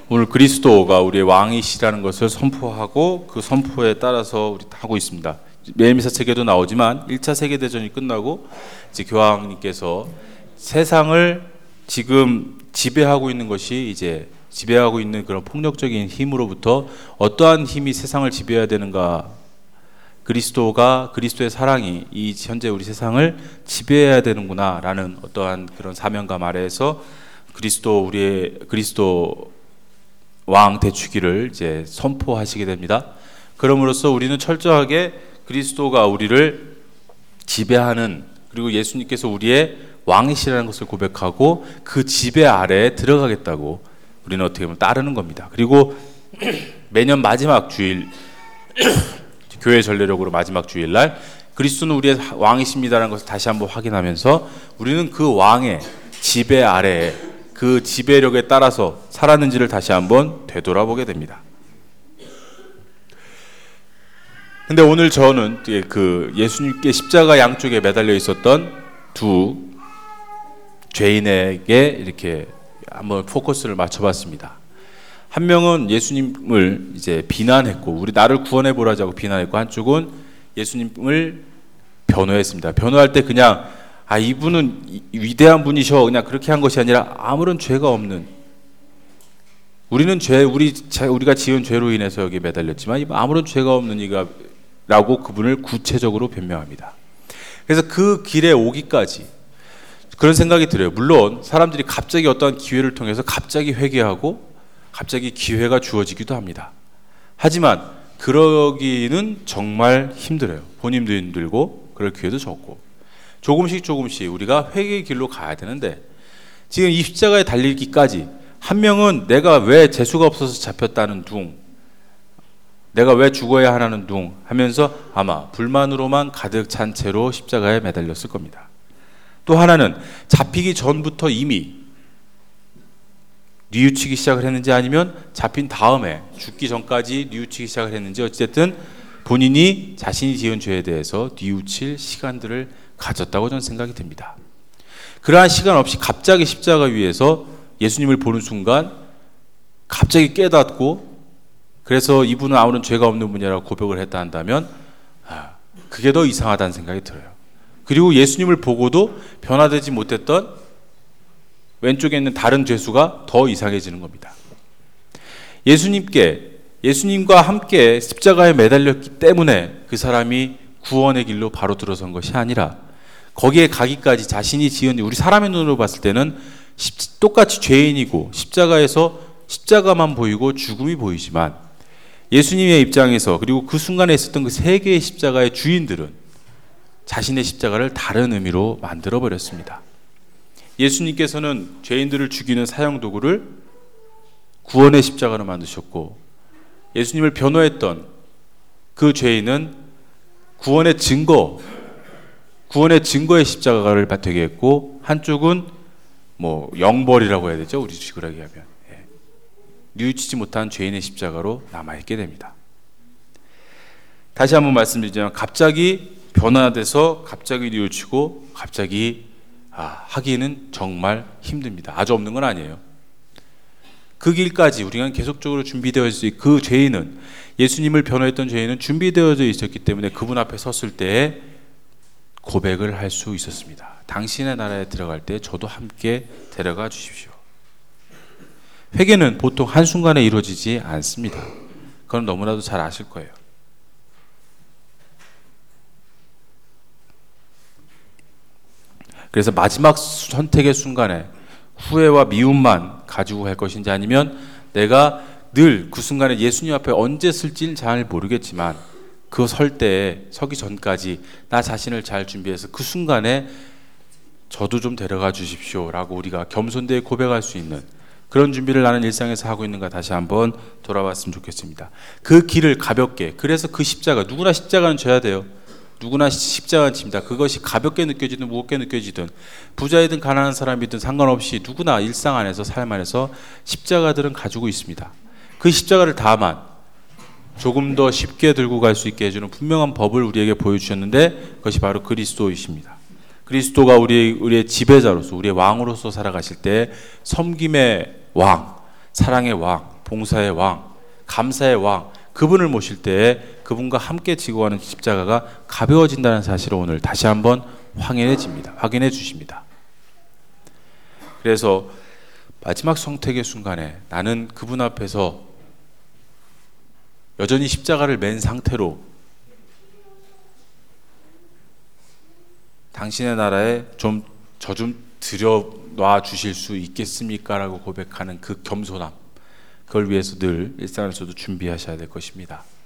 오늘 그리스도가 우리의 왕이시라는 것을 선포하고 그 선포에 따라서 우리 하고 있습니다. 예레미야 책에도 나오지만 1차 세계대전이 끝나고 이제 교황님께서 세상을 지금 지배하고 있는 것이 이제 지배하고 있는 그런 폭력적인 힘으로부터 어떠한 힘이 세상을 지배해야 되는가, 그리스도의 사랑이 이 현재 우리 세상을 지배해야 되는구나 라는 어떠한 그런 사명감 아래에서 그리스도 왕 대축기를 이제 선포하시게 됩니다. 그럼으로써 우리는 철저하게 그리스도가 우리를 지배하는, 그리고 예수님께서 우리의 왕이시라는 것을 고백하고 그 지배 아래에 들어가겠다고 우리는 어떻게 보면 따르는 겁니다. 그리고 매년 마지막 주일 교회 전례력으로 마지막 주일날 그리스도는 우리의 왕이십니다라는 것을 다시 한번 확인하면서 우리는 그 왕의 지배 아래에, 그 지배력에 따라서 살았는지를 다시 한번 되돌아보게 됩니다. 근데 오늘 저는 그 예수님께 십자가 양쪽에 매달려 있었던 두 죄인에게 이렇게 한번 포커스를 맞춰봤습니다. 한 명은 예수님을 이제 비난했고, 우리 나를 구원해 보라자고 비난했고, 한쪽은 예수님을 변호했습니다. 변호할 때 그냥 이분은 위대한 분이셔, 그냥 그렇게 한 것이 아니라 아무런 죄가 없는, 우리는 우리가 지은 죄로 인해서 여기 매달렸지만 아무런 죄가 없는 이가 라고 그분을 구체적으로 변명합니다. 그래서 그 길에 오기까지 그런 생각이 들어요. 물론 사람들이 갑자기 어떠한 기회를 통해서 갑자기 회개하고 갑자기 기회가 주어지기도 합니다. 하지만 그러기는 정말 힘들어요. 본인도 힘들고 그럴 기회도 적고, 조금씩 우리가 회개의 길로 가야 되는데, 지금 이 십자가에 달리기까지 한 명은 내가 왜 재수가 없어서 잡혔다는 둥, 내가 왜 죽어야 하나는 둥 하면서 아마 불만으로만 가득 찬 채로 십자가에 매달렸을 겁니다. 또 하나는 잡히기 전부터 이미 뉘우치기 시작을 했는지, 아니면 잡힌 다음에 죽기 전까지 뉘우치기 시작을 했는지, 어쨌든 본인이 자신이 지은 죄에 대해서 뉘우칠 시간들을 가졌다고 저는 생각이 듭니다. 그러한 시간 없이 갑자기 십자가 위에서 예수님을 보는 순간 갑자기 깨닫고, 그래서 이분은 아무런 죄가 없는 분이라고 고백을 했다 한다면 그게 더 이상하다는 생각이 들어요. 그리고 예수님을 보고도 변화되지 못했던 왼쪽에 있는 다른 죄수가 더 이상해지는 겁니다. 예수님과 함께 십자가에 매달렸기 때문에 그 사람이 구원의 길로 바로 들어선 것이 아니라, 거기에 가기까지 자신이 지은, 우리 사람의 눈으로 봤을 때는 똑같이 죄인이고 십자가에서 십자가만 보이고 죽음이 보이지만, 예수님의 입장에서, 그리고 그 순간에 있었던 그 세 개의 십자가의 주인들은 자신의 십자가를 다른 의미로 만들어 버렸습니다. 예수님께서는 죄인들을 죽이는 사형도구를 구원의 십자가로 만드셨고, 예수님을 변호했던 그 죄인은 구원의 증거의 십자가를 되게 했고, 한쪽은 영벌이라고 해야 되죠, 우리 식으로 얘기하면 뉘우치지 못한 죄인의 십자가로 남아있게 됩니다. 다시 한번 말씀드리자면, 갑자기 변화돼서 갑자기 뉘우치고 갑자기 하기는 정말 힘듭니다. 아주 없는 건 아니에요. 그 길까지 우리가 계속적으로 준비되어 있을 그 죄인은, 예수님을 변호했던 죄인은 준비되어져 있었기 때문에 그분 앞에 섰을 때에 고백을 할 수 있었습니다. 당신의 나라에 들어갈 때 저도 함께 데려가 주십시오. 회개는 보통 한순간에 이루어지지 않습니다. 그건 너무나도 잘 아실 거예요. 그래서 마지막 선택의 순간에 후회와 미움만 가지고 갈 것인지, 아니면 내가 늘 그 순간에 예수님 앞에 언제 쓸지는 잘 모르겠지만 그 설 때에 서기 전까지 나 자신을 잘 준비해서 그 순간에 저도 좀 데려가 주십시오 라고 우리가 겸손되게 고백할 수 있는 그런 준비를 나는 일상에서 하고 있는가 다시 한번 돌아봤으면 좋겠습니다. 그 길을 가볍게, 그래서 그 십자가, 누구나 십자가는 져야 돼요. 누구나 십자가는 집니다. 그것이 가볍게 느껴지든 무겁게 느껴지든, 부자이든 가난한 사람이든 상관없이 누구나 일상 안에서, 삶 안에서 십자가들은 가지고 있습니다. 그 십자가를 다만 조금 더 쉽게 들고 갈 수 있게 해주는 분명한 법을 우리에게 보여주셨는데, 그것이 바로 그리스도이십니다. 그리스도가 우리의 지배자로서, 우리의 왕으로서 살아가실 때 섬김의 왕, 사랑의 왕, 봉사의 왕, 감사의 왕, 그분을 모실 때에 그분과 함께 지고 가는 십자가가 가벼워진다는 사실을 오늘 다시 한번 확인해 주십니다. 그래서 마지막 성택의 순간에 나는 그분 앞에서 여전히 십자가를 맨 상태로 당신의 나라에 저 좀 들여놔 주실 수 있겠습니까? 라고 고백하는 그 겸손함, 그걸 위해서 늘 일상에서도 준비하셔야 될 것입니다.